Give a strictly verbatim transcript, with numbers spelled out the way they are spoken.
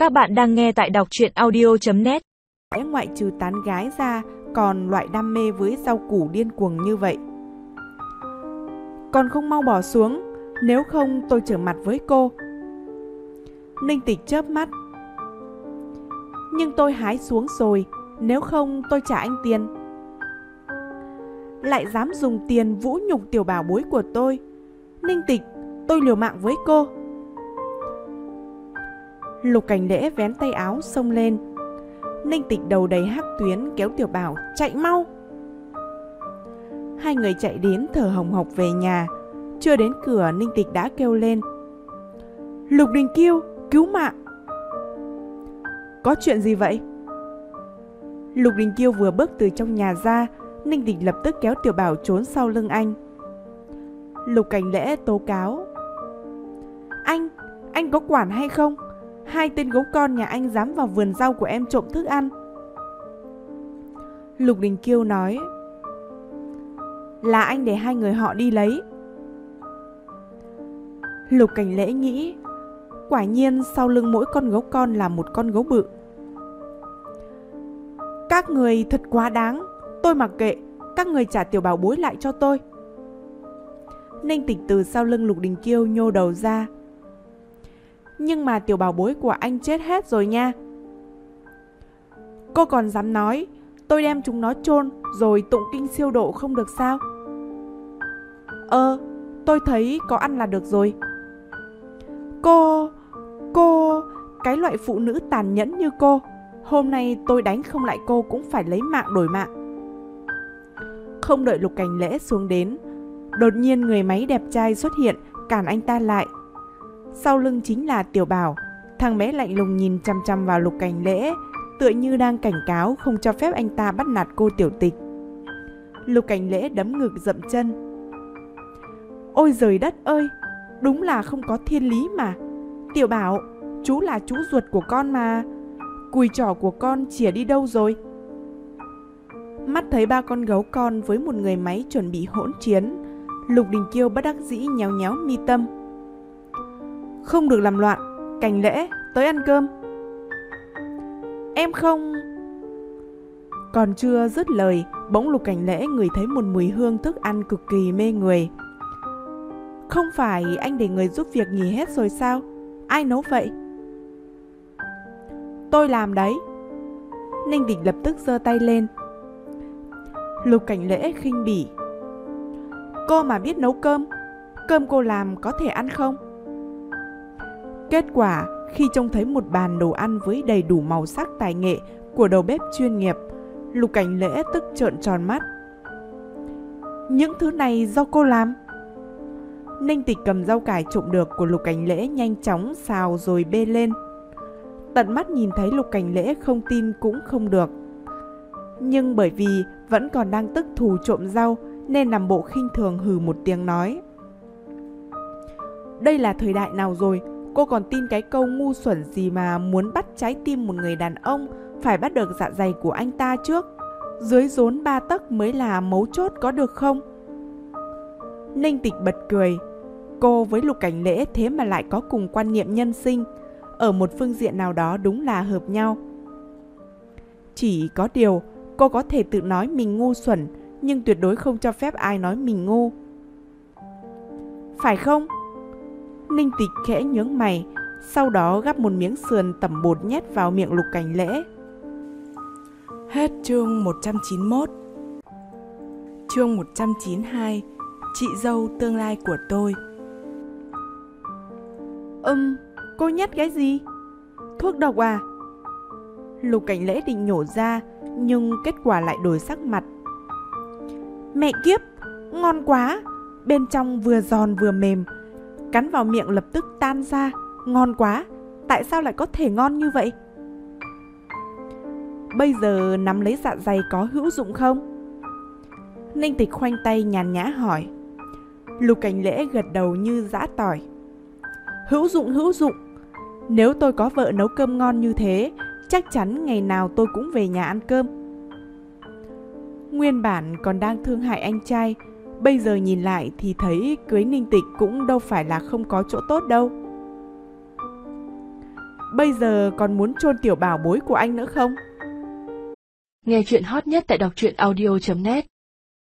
Các bạn đang nghe tại đọc truyện audio chấm net. Ngoại trừ tán gái ra, còn loại đam mê với rau củ điên cuồng như vậy. Còn không mau bỏ xuống, nếu không tôi trở mặt với cô. Ninh Tịch chớp mắt. Nhưng tôi hái xuống rồi, nếu không tôi trả anh tiền. Lại dám dùng tiền vũ nhục tiểu bảo bối của tôi. Ninh Tịch, tôi liều mạng với cô. Lục Cảnh Lễ vén tay áo xông lên. Ninh Tịch đầu đầy hắc tuyến kéo tiểu bảo chạy mau. Hai người chạy đến thở hồng hộc về nhà. Chưa đến cửa Ninh Tịch đã kêu lên: Lục Đình Kiêu, cứu mạng! Có chuyện gì vậy? Lục Đình Kiêu vừa bước từ trong nhà ra, Ninh Tịch lập tức kéo tiểu bảo trốn sau lưng anh. Lục Cảnh Lễ tố cáo: Anh, anh có quản hay không? Hai tên gấu con nhà anh dám vào vườn rau của em trộm thức ăn. Lục Đình Kiêu nói: Là anh để hai người họ đi lấy. Lục Cảnh Lễ nghĩ, quả nhiên sau lưng mỗi con gấu con là một con gấu bự. Các người thật quá đáng, tôi mặc kệ, các người trả tiểu bảo bối lại cho tôi. Ninh Tịch từ sau lưng Lục Đình Kiêu nhô đầu ra. Nhưng mà tiểu bảo bối của anh chết hết rồi nha. Cô còn dám nói tôi đem chúng nó chôn rồi tụng kinh siêu độ không được sao? Ờ, tôi thấy có ăn là được rồi. Cô, cô, cái loại phụ nữ tàn nhẫn như cô, hôm nay tôi đánh không lại cô cũng phải lấy mạng đổi mạng. Không đợi Lục Cảnh Lễ xuống đến, đột nhiên người máy đẹp trai xuất hiện cản anh ta lại. Sau lưng chính là tiểu bảo. Thằng bé lạnh lùng nhìn chăm chăm vào Lục Cảnh Lễ, tựa như đang cảnh cáo không cho phép anh ta bắt nạt cô tiểu tịch. Lục Cảnh Lễ đấm ngực dậm chân. Ôi giời đất ơi, đúng là không có thiên lý mà. Tiểu bảo, chú là chú ruột của con mà. Cùi trỏ của con chìa đi đâu rồi? Mắt thấy ba con gấu con với một người máy chuẩn bị hỗn chiến, Lục Đình Kiêu bất đắc dĩ nhéo nhéo mi tâm. Không được làm loạn, Cảnh Lễ, tới ăn cơm. Em không... Còn chưa dứt lời, bỗng Lục Cảnh Lễ ngửi thấy một mùi hương thức ăn cực kỳ mê người. Không phải anh để người giúp việc nghỉ hết rồi sao? Ai nấu vậy? Tôi làm đấy. Ninh Tịch lập tức giơ tay lên. Lục Cảnh Lễ khinh bỉ. Cô mà biết nấu cơm, cơm cô làm có thể ăn không? Kết quả, khi trông thấy một bàn đồ ăn với đầy đủ màu sắc tài nghệ của đầu bếp chuyên nghiệp, Lục Cảnh Lễ tức trợn tròn mắt. Những thứ này do cô làm? Ninh Tịch cầm rau cải trộm được của Lục Cảnh Lễ nhanh chóng xào rồi bê lên. Tận mắt nhìn thấy Lục Cảnh Lễ không tin cũng không được. Nhưng bởi vì vẫn còn đang tức thù trộm rau nên làm bộ khinh thường hừ một tiếng nói: Đây là thời đại nào rồi, cô còn tin cái câu ngu xuẩn gì mà muốn bắt trái tim một người đàn ông phải bắt được dạ dày của anh ta trước, dưới rốn ba tấc mới là mấu chốt có được không? Ninh Tịch bật cười. Cô với Lục Cảnh Lễ thế mà lại có cùng quan niệm nhân sinh, ở một phương diện nào đó đúng là hợp nhau. Chỉ có điều cô có thể tự nói mình ngu xuẩn, nhưng tuyệt đối không cho phép ai nói mình ngu. Phải không? Ninh Tịch khẽ nhướng mày, sau đó gắp một miếng sườn tẩm bột nhét vào miệng Lục Cảnh Lễ. Hết chương một trăm chín mươi mốt. Chương một trăm chín mươi hai. Chị dâu tương lai của tôi. Ừm, cô nhét cái gì? Thuốc độc à? Lục Cảnh Lễ định nhổ ra, nhưng kết quả lại đổi sắc mặt. Mẹ kiếp, ngon quá, bên trong vừa giòn vừa mềm, cắn vào miệng lập tức tan ra, ngon quá, tại sao lại có thể ngon như vậy? Bây giờ nắm lấy dạ dày có hữu dụng không? Ninh Tịch khoanh tay nhàn nhã hỏi. Lục Cảnh Lễ gật đầu như giã tỏi. Hữu dụng hữu dụng, nếu tôi có vợ nấu cơm ngon như thế, chắc chắn ngày nào tôi cũng về nhà ăn cơm. Nguyên bản còn đang thương hại anh trai, bây giờ nhìn lại thì thấy cưới Ninh Tịch cũng đâu phải là không có chỗ tốt đâu. bây giờ còn muốn chôn tiểu bảo bối của anh nữa không? Nghe chuyện hot nhất tại đọc truyện audio chấm net.